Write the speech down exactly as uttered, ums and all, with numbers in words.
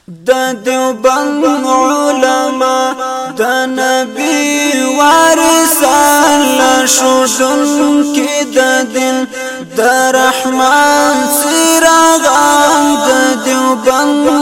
د دیوبند علما د نبی وارثان لشودن کی د دین د رحمان سراغان د دیوبند